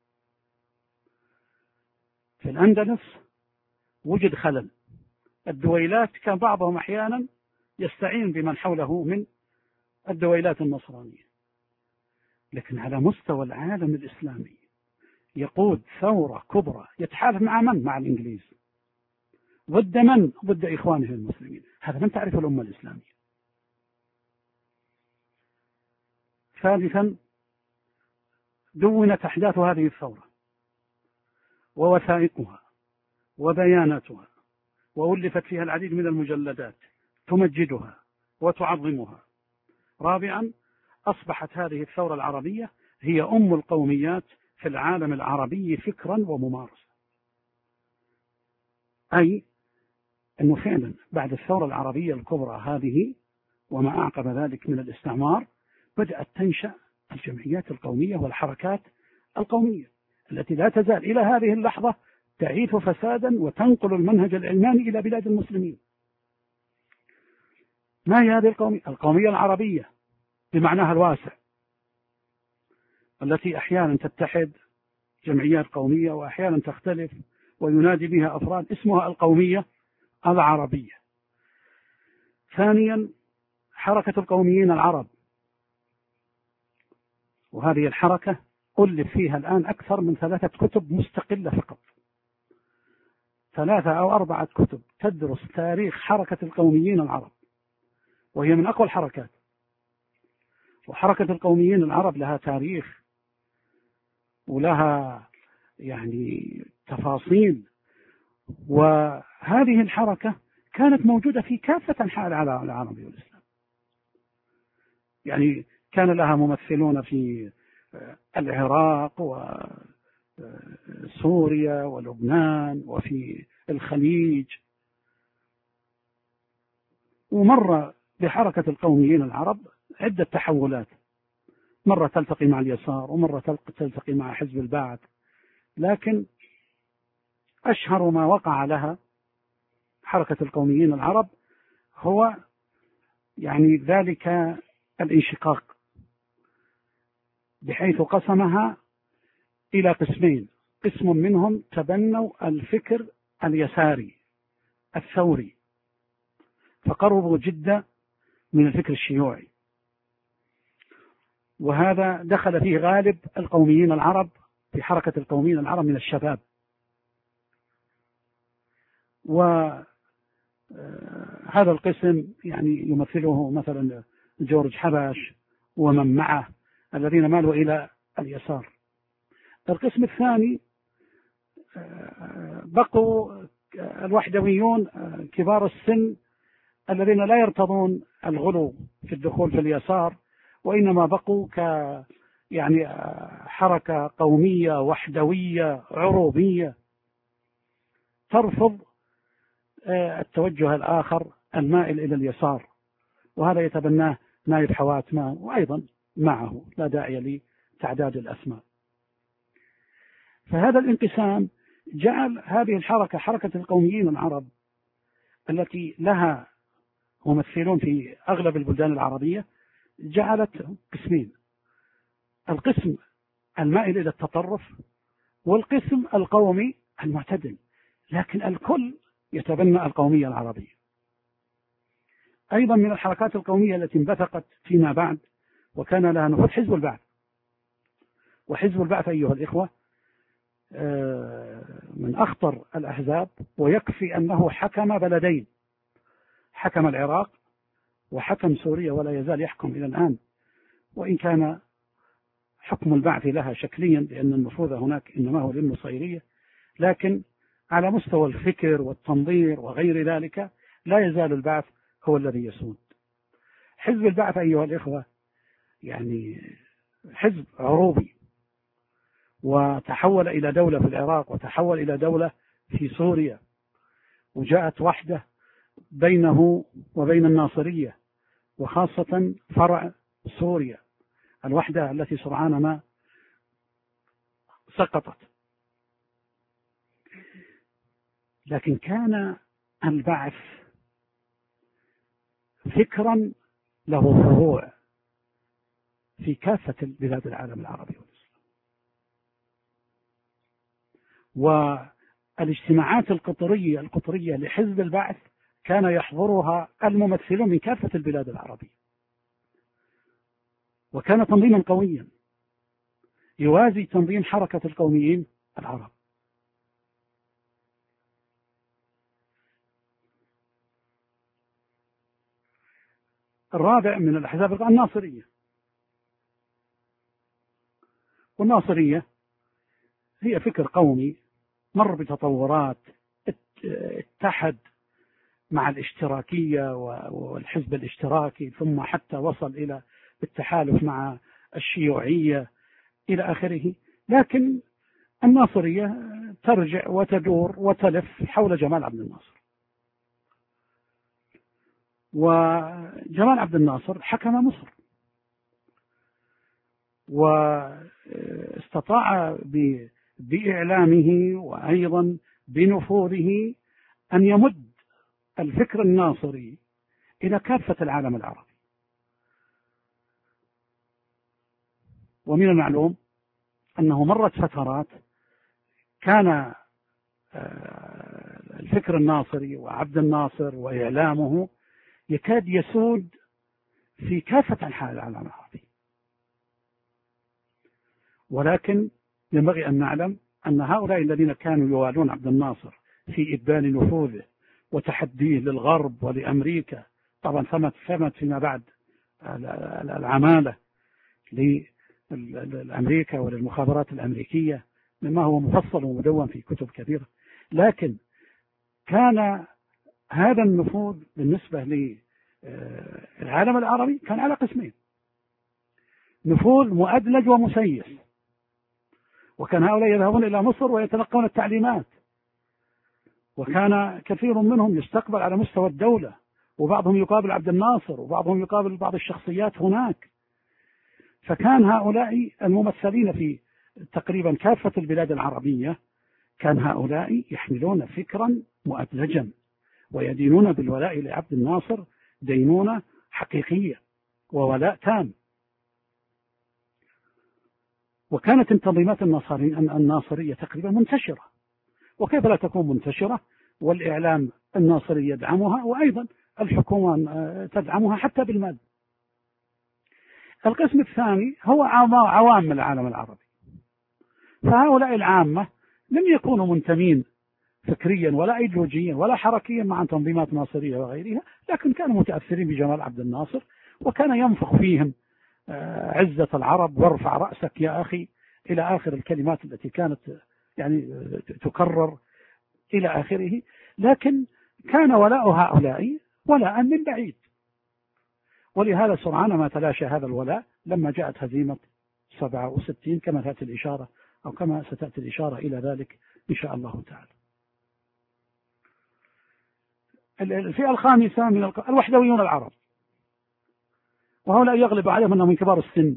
في الأندلس وجد خلل، الدويلات كان بعضهم أحيانا يستعين بمن حوله من الدويلات النصرانية، لكن على مستوى العالم الإسلامي يقود ثورة كبرى يتحالف مع من؟ مع الإنجليز. ضد من؟ ضد إخوانه المسلمين. هذا من تعرف الأمة الإسلامية. 3. دونت أحداث هذه الثورة ووثائقها وبياناتها، وألفت فيها العديد من المجلدات تمجدها وتعظمها. 4. أصبحت هذه الثورة العربية هي أم القوميات في العالم العربي فكرا وممارسة. أي أنه فعلا بعد الثورة العربية الكبرى هذه وما أعقب ذلك من الاستعمار بدأت تنشأ الجمعيات القومية والحركات القومية التي لا تزال إلى هذه اللحظة تعيث فسادا وتنقل المنهج العلماني إلى بلاد المسلمين. ما هي هذه القومية؟ القومية العربية بمعناها الواسع، التي أحيانا تتحد جمعيات قومية وأحيانا تختلف وينادي بها أفراد، اسمها القومية العربية. 2. حركة القوميين العرب، وهذه الحركة ألف فيها الآن أكثر من 3 كتب مستقلة فقط، 3 أو 4 كتب تدرس تاريخ حركة القوميين العرب، وهي من أقوى الحركات. وحركة القوميين العرب لها تاريخ ولها يعني تفاصيل، وهذه الحركة كانت موجودة في كافة أنحاء العالم العربي والإسلام. يعني كان لها ممثلون في العراق وسوريا ولبنان وفي الخليج. ومر بحركة القوميين العرب عدة تحولات، مرة تلتقي مع اليسار ومرة تلتقي مع حزب البعث، لكن أشهر ما وقع لها حركة القوميين العرب هو يعني ذلك الانشقاق، بحيث قسمها إلى قسمين. قسم منهم تبنوا الفكر اليساري الثوري فقربوا جدا من الفكر الشيوعي، وهذا دخل فيه غالب القوميين العرب في حركة القوميين العرب من الشباب. وهذا القسم يعني يمثله مثلا جورج حبش ومن معه الذين مالوا إلى اليسار. القسم الثاني بقوا الوحدويون كبار السن الذين لا يرتضون الغلو في الدخول في اليسار، وإنما بقوا يعني حركة قومية وحدوية عروبية ترفض التوجه الآخر المائل إلى اليسار، وهذا يتبناه نايف حواتمة وأيضا معه، لا داعي لتعداد الأسماء. فهذا الانقسام جعل هذه الحركة، حركة القوميين العرب التي لها ممثلون في أغلب البلدان العربية، جعلت قسمين: القسم المائل إلى التطرف والقسم القومي المعتدل، لكن الكل يتبنى القومية العربية. أيضا من الحركات القومية التي انبثقت فيما بعد وكان لها نفوذ حزب البعث، وحزب البعث أيها الإخوة من أخطر الأحزاب، ويكفي أنه حكم بلدين، حكم العراق وحكم سوريا ولا يزال يحكم إلى الآن، وإن كان حكم البعث لها شكليا لأن النفوذ هناك إنما هو للنصيرية، لكن على مستوى الفكر والتنظير وغير ذلك لا يزال البعث هو الذي يسود. حزب البعث أيها الإخوة يعني حزب عروبي، وتحول إلى دولة في العراق، وتحول إلى دولة في سوريا، وجاءت وحدة بينه وبين الناصرية، وخاصة فرع سوريا، الوحدة التي سرعان ما سقطت. لكن كان البعث فكرا له فروع في كافة بلاد العالم العربي والإسلام، والاجتماعات القطرية لحزب البعث كان يحضرها الممثلون من كافة البلاد العربية، وكان تنظيما قويا يوازي تنظيم حركة القوميين العرب. الرابع من الأحزاب الناصرية، والناصرية هي فكر قومي مر بتطورات، اتحد مع الاشتراكية والحزب الاشتراكي، ثم حتى وصل إلى التحالف مع الشيوعية إلى آخره. لكن الناصرية ترجع وتدور وتلف حول جمال عبد الناصر، وجمال عبد الناصر حكم مصر، واستطاع بإعلامه وأيضا بنفوذه أن يمد الفكر الناصري إلى كافة العالم العربي. ومن المعلوم أنه مرت فترات كان الفكر الناصري وعبد الناصر وإعلامه يكاد يسود في كافة أنحاء العالم العربي، ولكن ينبغي أن نعلم أن هؤلاء الذين كانوا يوالون عبد الناصر في إبان نفوذه وتحديه للغرب ولأمريكا، طبعا ثمت فيما بعد العمالة لأمريكا وللمخابرات الأمريكية مما هو مفصل ومدون في كتب كثيرة، لكن كان هذا النفوذ بالنسبة للعالم العربي كان على قسمين: نفوذ مؤدلج ومسيس، وكان هؤلاء يذهبون إلى مصر ويتلقون التعليمات، وكان كثير منهم يستقبل على مستوى الدولة، وبعضهم يقابل عبد الناصر، وبعضهم يقابل بعض الشخصيات هناك. فكان هؤلاء الممثلين في تقريبا كافة البلاد العربية كان هؤلاء يحملون فكرا مؤدلجا ويدينون بالولاء لعبد الناصر دينونة حقيقية وولاء تام. وكانت التنظيمات الناصرية تقريبا منتشرة، وكيف لا تكون منتشرة والإعلام الناصري يدعمها، وأيضا الحكومة تدعمها حتى بالمال. القسم الثاني هو عوام العالم العربي، فهؤلاء العامة لم يكونوا منتمين فكريا ولا ايديولوجيا ولا حركيا مع تنظيمات ناصرية وغيرها، لكن كانوا متأثرين بجمال عبد الناصر، وكان ينفخ فيهم عزة العرب وارفع رأسك يا أخي إلى آخر الكلمات التي كانت يعني تكرر إلى آخره. لكن كان ولاء هؤلاء ولاء من بعيد، ولهذا سرعان ما تلاشى هذا الولاء لما جاءت هزيمة 67 كما تأتي الإشارة أو كما ستأتي الإشارة إلى ذلك إن شاء الله تعالى. الفئة الخامسة من الوحدويون العرب، وهؤلاء يغلب عليهم أنهم من كبار السن،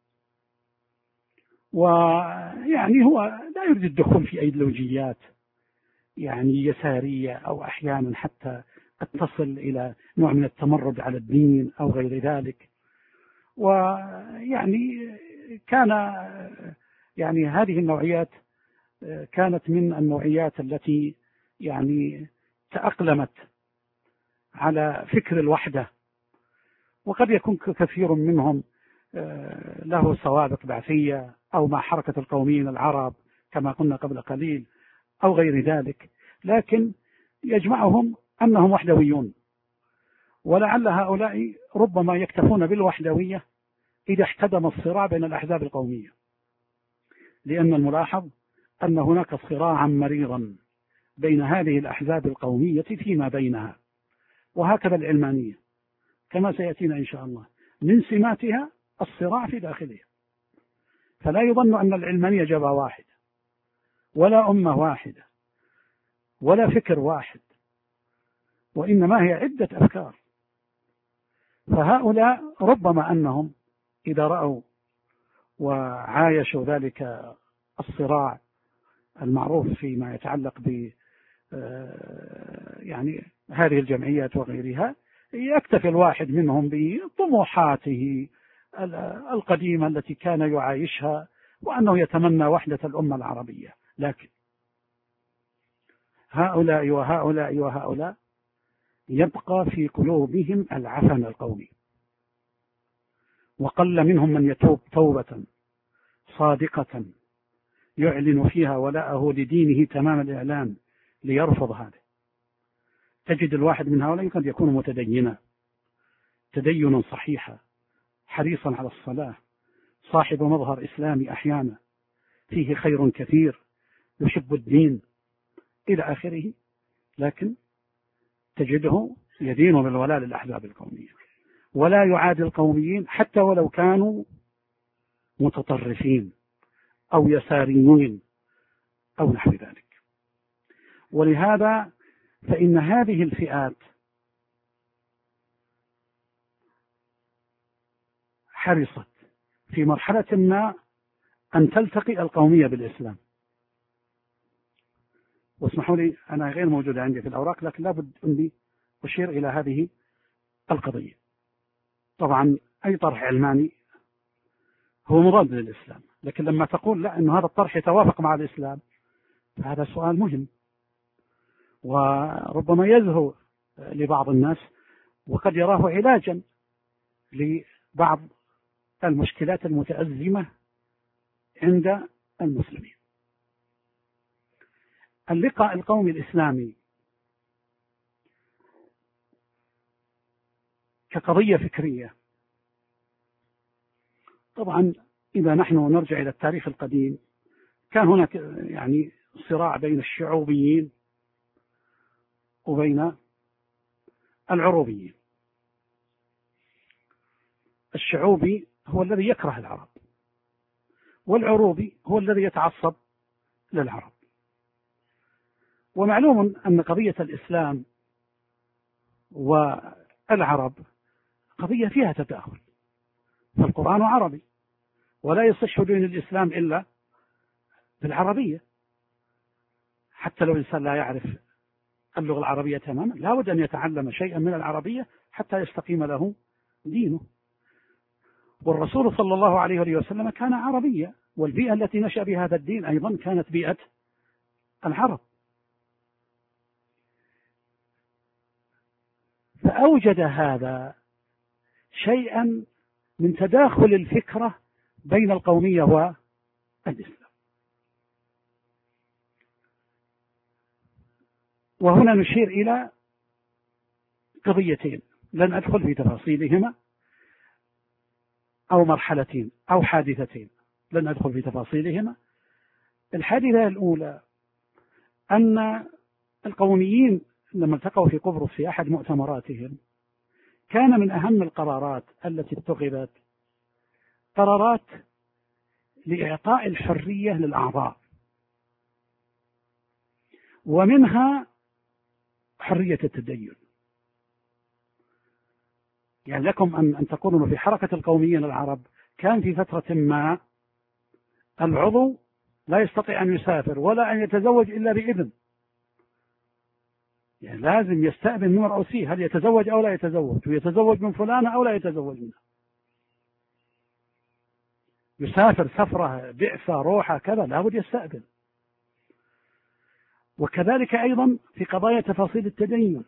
ويعني هو لا يريد الدخول في أيديولوجيات يعني يسارية أو أحيانا حتى تصل إلى نوع من التمرد على الدين أو غير ذلك. ويعني كان يعني هذه النوعيات كانت من النوعيات التي يعني تأقلمت على فكر الوحدة، وقد يكون كثير منهم له سوابق بعثية أو مع حركة القوميين العرب كما قلنا قبل قليل أو غير ذلك، لكن يجمعهم أنهم وحدويون، ولعل هؤلاء ربما يكتفون بالوحدوية إذا احتدم الصراع بين الأحزاب القومية، لأن الملاحظ أن هناك صراعا مريرا بين هذه الأحزاب القومية فيما بينها، وهكذا العلمانية كما سيأتينا إن شاء الله من سماتها الصراع في داخلها. فلا يظن أن العلمانية جبهة واحدة ولا أمة واحدة ولا فكر واحد، وإنما هي عدة أفكار. فهؤلاء ربما أنهم إذا رأوا وعايشوا ذلك الصراع المعروف فيما يتعلق ب يعني هذه الجمعيات وغيرها، يكتفي الواحد منهم بطموحاته القديمة التي كان يعايشها، وأنه يتمنى وحدة الأمة العربية. لكن هؤلاء وهؤلاء وهؤلاء يبقى في قلوبهم العفن القومي، وقل منهم من يتوب توبة صادقة يعلن فيها ولاءه لدينه تمام الإعلان ليرفض هذا. تجد الواحد من هؤلاء قد يكون متدينا تدينا صحيحا، حريصا على الصلاة، صاحب مظهر إسلامي أحيانا، فيه خير كثير، يحب الدين إلى آخره، لكن تجده يدين بالولاء للأحزاب القومية، ولا يعادي القوميين حتى ولو كانوا متطرفين أو يساريين أو نحو ذلك. ولهذا فإن هذه الفئات حرصت في مرحلة ما أن تلتقي القومية بالإسلام. واسمحوا لي أنا غير موجودة عندي في الأوراق، لكن لابد أني أشير إلى هذه القضية. طبعا أي طرح علماني هو مضاد للإسلام، لكن لما تقول لا أن هذا الطرح يتوافق مع الإسلام فهذا سؤال مهم، وربما يزهو لبعض الناس وقد يراه علاجا لبعض المشكلات المتأزمة عند المسلمين. اللقاء القومي الإسلامي كقضية فكرية، طبعا إذا نحن نرجع إلى التاريخ القديم كان هناك يعني صراع بين الشعوبيين وبين العروبيين. الشعوبي هو الذي يكره العرب، والعروبي هو الذي يتعصب للعرب. ومعلوم أن قضية الإسلام والعرب قضية فيها تداخل، فالقرآن عربي ولا يصح دين الإسلام إلا بالعربية، حتى لو الإنسان لا يعرف اللغة العربية تماما لا بد أن يتعلم شيئا من العربية حتى يستقيم له دينه. والرسول صلى الله عليه وسلم كان عربيا، والبيئة التي نشأ بها هذا الدين أيضا كانت بيئة العرب، فأوجد هذا شيئا من تداخل الفكرة بين القومية والإسلام. وهنا نشير إلى قضيتين لن أدخل في تفاصيلهما، أو مرحلتين أو حادثتين لن أدخل في تفاصيلهما. الحادثة الأولى أن القوميين لما التقوا في قبرص في أحد مؤتمراتهم كان من أهم القرارات التي اتخذت قرارات لإعطاء الحرية للأعضاء، ومنها حرية التدين. يعني لكم أن تقولوا في حركة القوميين العرب كان في فترة ما العضو لا يستطيع أن يسافر ولا أن يتزوج إلا بإذن، يعني لازم يستأذن من رؤوسه هل يتزوج أو لا يتزوج، ويتزوج من فلانة أو لا يتزوج منها، يسافر سفرة بعثة روحة كذا لابد يستأذن. وكذلك أيضا في قضايا تفاصيل التدين.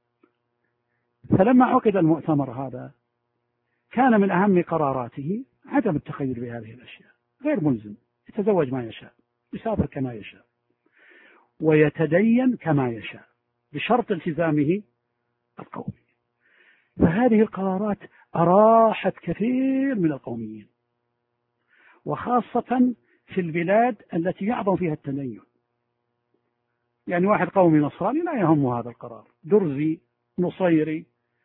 فلما عقد المؤتمر هذا كان من أهم قراراته عدم التخيل بهذه الأشياء، غير ملزم، يتزوج ما يشاء، يسافر كما يشاء، ويتدين كما يشاء بشرط التزامه القومي. فهذه القرارات أراحت كثير من القوميين، وخاصة في البلاد التي يعظم فيها التدين. يعني واحد قومي نصراني لا يهمه هذا القرار، درزي نصيري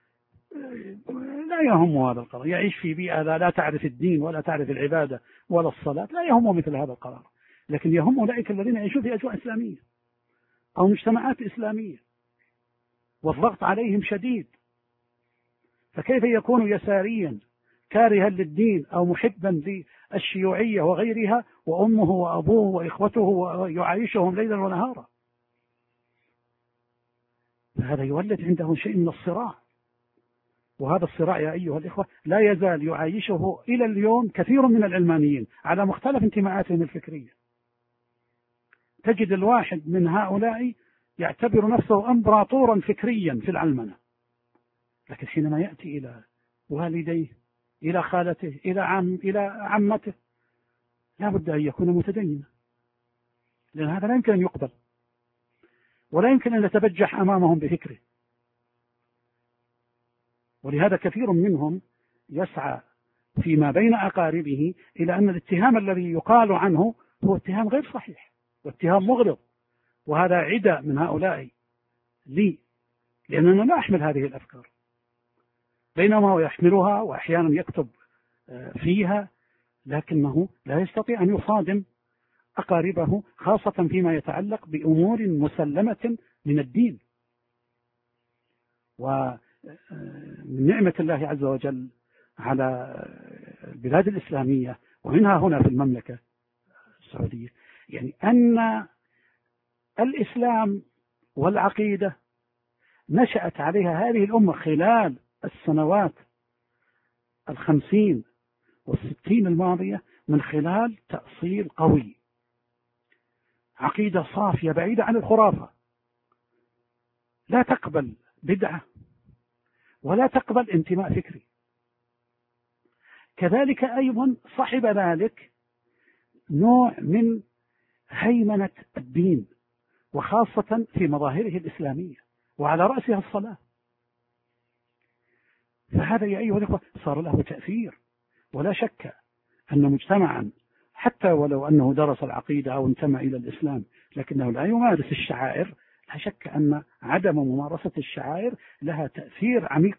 لا يهمه هذا القرار، يعيش في بيئة لا تعرف الدين ولا تعرف العبادة ولا الصلاة، لا يهمه مثل هذا القرار. لكن يهم أولئك الذين يعيشون في أجواء إسلامية أو مجتمعات إسلامية والضغط عليهم شديد. فكيف يكون يساريا كارها للدين أو محبا للشيوعية وغيرها وأمه وأبوه وإخوته يعايشهم ليلا ونهارا؟ فهذا يولد عنده شيء من الصراع، وهذا الصراع يا أيها الإخوة لا يزال يعايشه إلى اليوم كثير من العلمانيين على مختلف انتماءاتهم الفكرية. تجد الواحد من هؤلاء يعتبر نفسه إمبراطورا فكريا في العلمنة، لكن حينما يأتي إلى والديه، إلى خالته، إلى عمته، لا بد أن يكون متدينا، لأن هذا لا يمكن أن يقبل ولا يمكن أن يتبجح أمامهم بفكره. ولهذا كثير منهم يسعى فيما بين أقاربه إلى أن الاتهام الذي يقال عنه هو اتهام غير صحيح واتهام مغرض، وهذا عدى من هؤلاء لي، لأننا لا أحمل هذه الأفكار، بينما هو يحملها وأحيانا يكتب فيها، لكنه لا يستطيع أن يصادم أقاربه، خاصة فيما يتعلق بأمور مسلمة من الدين. ومن نعمة الله عز وجل على البلاد الإسلامية ومنها هنا في المملكة السعودية، يعني أن الإسلام والعقيدة نشأت عليها هذه الأمة خلال السنوات 50 و60 الماضية من خلال تأصيل قوي، عقيدة صافية بعيدة عن الخرافة، لا تقبل بدعة ولا تقبل انتماء فكري. كذلك أيضا صحب ذلك نوع من هيمنة الدين، وخاصة في مظاهره الإسلامية وعلى رأسها الصلاة. فهذا يا أيها الأخوة صار له تأثير، ولا شك أن مجتمعا حتى ولو أنه درس العقيدة أو انتمى إلى الإسلام لكنه لا يمارس الشعائر، لا شك أن عدم ممارسة الشعائر لها تأثير عميق.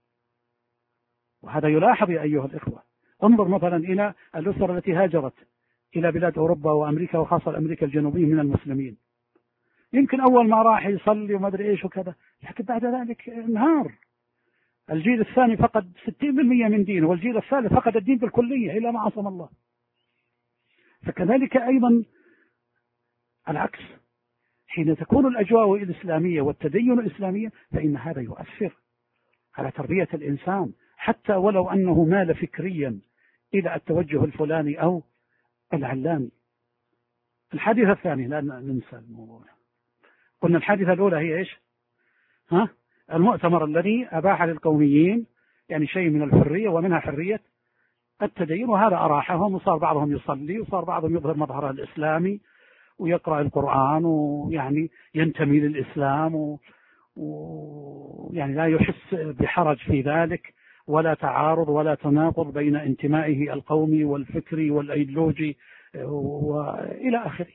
وهذا يلاحظ يا أيها الإخوة. انظر مثلا إلى الأسر التي هاجرت إلى بلاد أوروبا وأمريكا، وخاصة أمريكا الجنوبية من المسلمين، يمكن أول ما راح يصلي وما أدري إيش وكذا، لكن بعد ذلك انهار. الجيل الثاني فقد 60% من دينه، والجيل الثالث فقد الدين بالكلية إلى ما عصم الله. فكذلك أيضا العكس، حين تكون الأجواء الإسلامية والتدين الإسلامية فإن هذا يؤثر على تربية الإنسان، حتى ولو أنه مال فكريا إلى التوجه الفلاني أو العلاني. الحادثة الثانية لا ننسى الموضوع، قلنا الحادثة الأولى هي إيش؟ المؤتمر الذي أباح للقوميين يعني شيء من الحرية ومنها حرية التدين، وهذا أراحهم، وصار بعضهم يصلي، وصار بعضهم يظهر مظهره الإسلامي ويقرأ القرآن ويعني ينتمي للإسلام ويعني لا يحس بحرج في ذلك، ولا تعارض ولا تناقض بين انتمائه القومي والفكري والأيديولوجي وإلى آخره.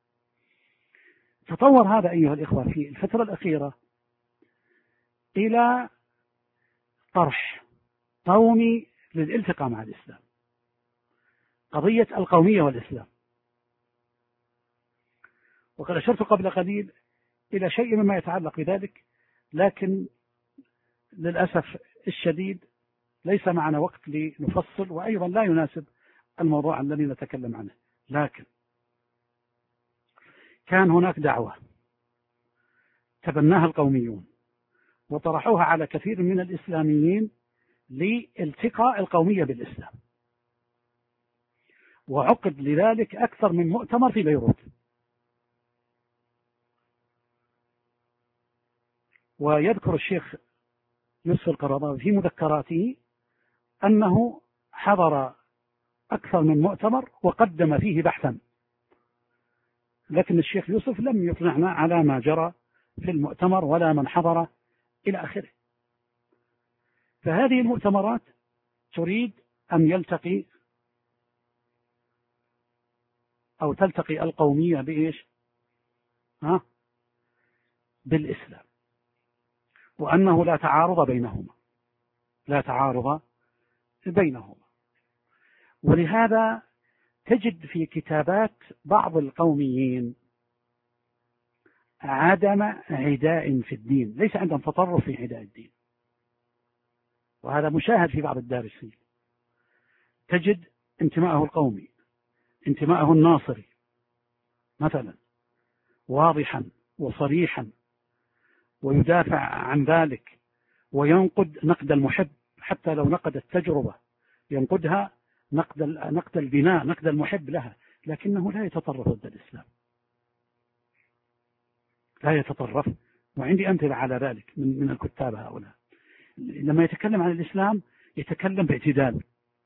تطور هذا أيها الإخوة في الفترة الأخيرة إلى طرح قومي للالتقاء مع الإسلام، قضية القومية والإسلام. وقد أشرت قبل قليل إلى شيء مما يتعلق بذلك، لكن للأسف الشديد ليس معنا وقت لنفصل، وأيضا لا يناسب الموضوع الذي نتكلم عنه. لكن كان هناك دعوة تبناها القوميون وطرحوها على كثير من الإسلاميين لالتقاء القومية بالإسلام، وعقد لذلك أكثر من مؤتمر في بيروت. ويذكر الشيخ يوسف القرضاوي في مذكراته أنه حضر أكثر من مؤتمر وقدم فيه بحثا، لكن الشيخ يوسف لم يقنعنا على ما جرى في المؤتمر ولا من حضر إلى آخره. فهذه المؤتمرات تريد أن يلتقي أو تلتقي القومية بإيش؟ بالإسلام، وأنه لا تعارض بينهما، لا تعارض بينهما. ولهذا تجد في كتابات بعض القوميين عدم عداء في الدين، ليس عندهم تطرف في عداء الدين، وهذا مشاهد في بعض الدارسين. تجد انتماءه القومي، انتماءه الناصري مثلا واضحا وصريحا، ويدافع عن ذلك وينقد نقد المحب، حتى لو نقد التجربة ينقدها نقد البناء، نقد المحب لها، لكنه لا يتطرف ضد الإسلام، لا يتطرف. وعندي أمثلة على ذلك من الكتاب هؤلاء. لما يتكلم عن الإسلام يتكلم باعتدال،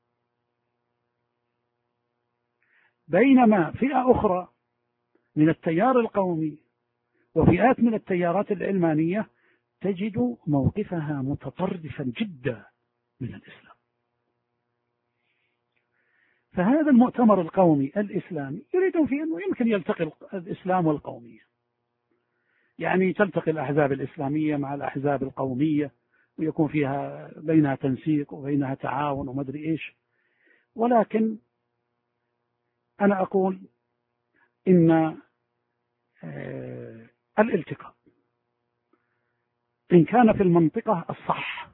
بينما فئة أخرى من التيار القومي وفئات من التيارات العلمانية تجد موقفها متطرفا جدا من الإسلام. فهذا المؤتمر القومي الإسلامي يريدون فيه أنه يمكن يلتقي الإسلام والقومية، يعني تلتقي الأحزاب الإسلامية مع الأحزاب القومية ويكون فيها بينها تنسيق وبينها تعاون وما أدري إيش. ولكن أنا أقول إن الالتقاء إن كان في المنطقة الصح،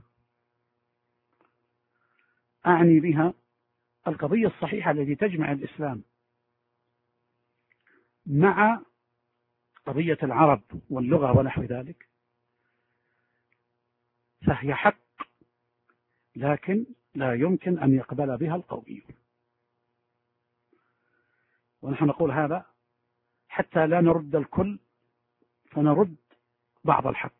أعني بها القضية الصحيحة التي تجمع الإسلام مع قضية العرب واللغة ونحو ذلك، فهي حق، لكن لا يمكن أن يقبل بها القوميون. ونحن نقول هذا حتى لا نرد الكل فنرد بعض الحق،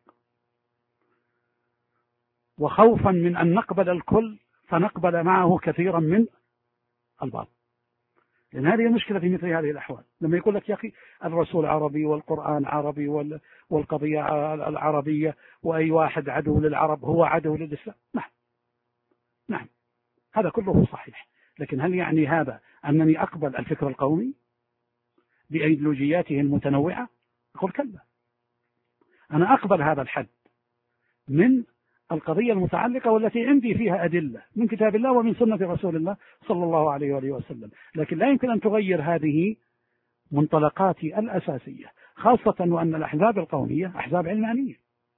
وخوفا من أن نقبل الكل فنقبل معه كثيرا من الباطل. لأن هذه المشكلة في مثل هذه الأحوال، لما يقول لك يا أخي الرسول عربي والقرآن عربي والقضية العربية وأي واحد عدو للعرب هو عدو للإسلام، نعم هذا كله صحيح، لكن هل يعني هذا أنني أقبل الفكر القومي بأيديولوجياته المتنوعة؟ أقول كلا، أنا أقبل هذا الحد من القضية المتعلقة والتي عندي فيها أدلة من كتاب الله ومن سنة رسول الله صلى الله عليه وآله وسلم، لكن لا يمكن أن تغير هذه منطلقاتي الأساسية، خاصة وأن الأحزاب القومية أحزاب علمانية.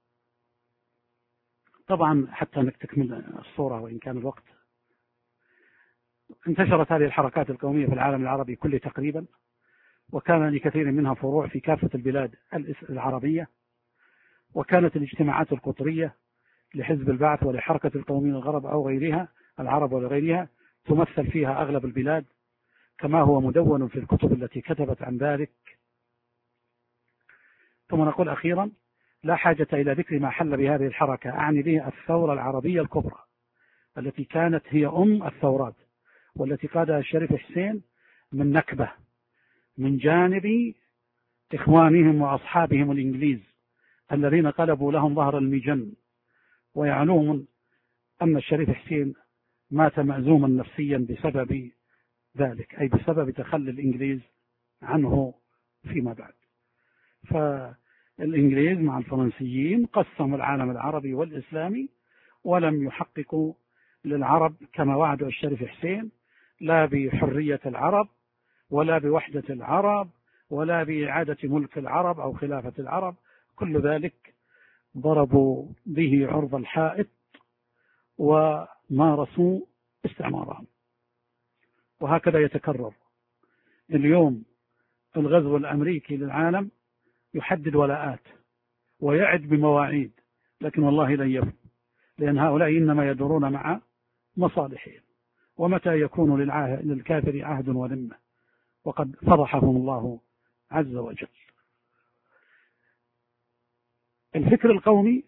طبعا حتى نكمل الصورة وإن كان الوقت، انتشرت هذه الحركات القومية في العالم العربي كله تقريبا، وكان لكثير منها فروع في كافة البلاد العربية، وكانت الاجتماعات القطرية لحزب البعث ولحركة القوميين الغرب أو غيرها العرب ولغيرها تمثل فيها أغلب البلاد، كما هو مدون في الكتب التي كتبت عن ذلك. ثم نقول أخيرا لا حاجة إلى ذكر ما حل بهذه الحركة، أعني به الثورة العربية الكبرى التي كانت هي الثورات، والتي قادها الشريف حسين من نكبة من جانب إخوانهم وأصحابهم الإنجليز الذين قلبوا لهم ظهر المجن، ويعلمون أن الشريف حسين مات مأزوما نفسيا بسبب ذلك، أي بسبب تخلي الإنجليز عنه فيما بعد. فالإنجليز مع الفرنسيين قسموا العالم العربي والإسلامي، ولم يحققوا للعرب كما وعدوا الشريف حسين، لا بحرية العرب ولا بوحدة العرب ولا بإعادة ملك العرب أو خلافة العرب، كل ذلك ضربوا به عرض الحائط ومارسوا استعمارهم. وهكذا يتكرر اليوم. الغزو الأمريكي للعالم يحدد ولاءات ويعد بمواعيد، لكن والله لن يفعل، لأن هؤلاء إنما يدورون مع مصالحهم، ومتى يكون للكافر عهد وذمة، وقد فضحهم الله عز وجل. الفكر القومي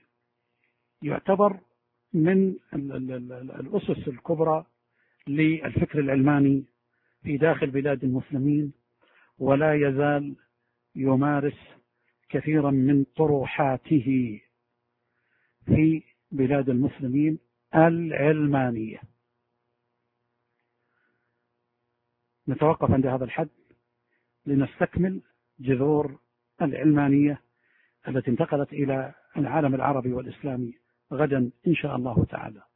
يعتبر من الأسس الكبرى للفكر العلماني في داخل بلاد المسلمين، ولا يزال يمارس كثيرا من طروحاته في بلاد المسلمين العلمانية. نتوقف عند هذا الحد لنستكمل جذور العلمانية التي انتقلت إلى العالم العربي والإسلامي غدا إن شاء الله تعالى.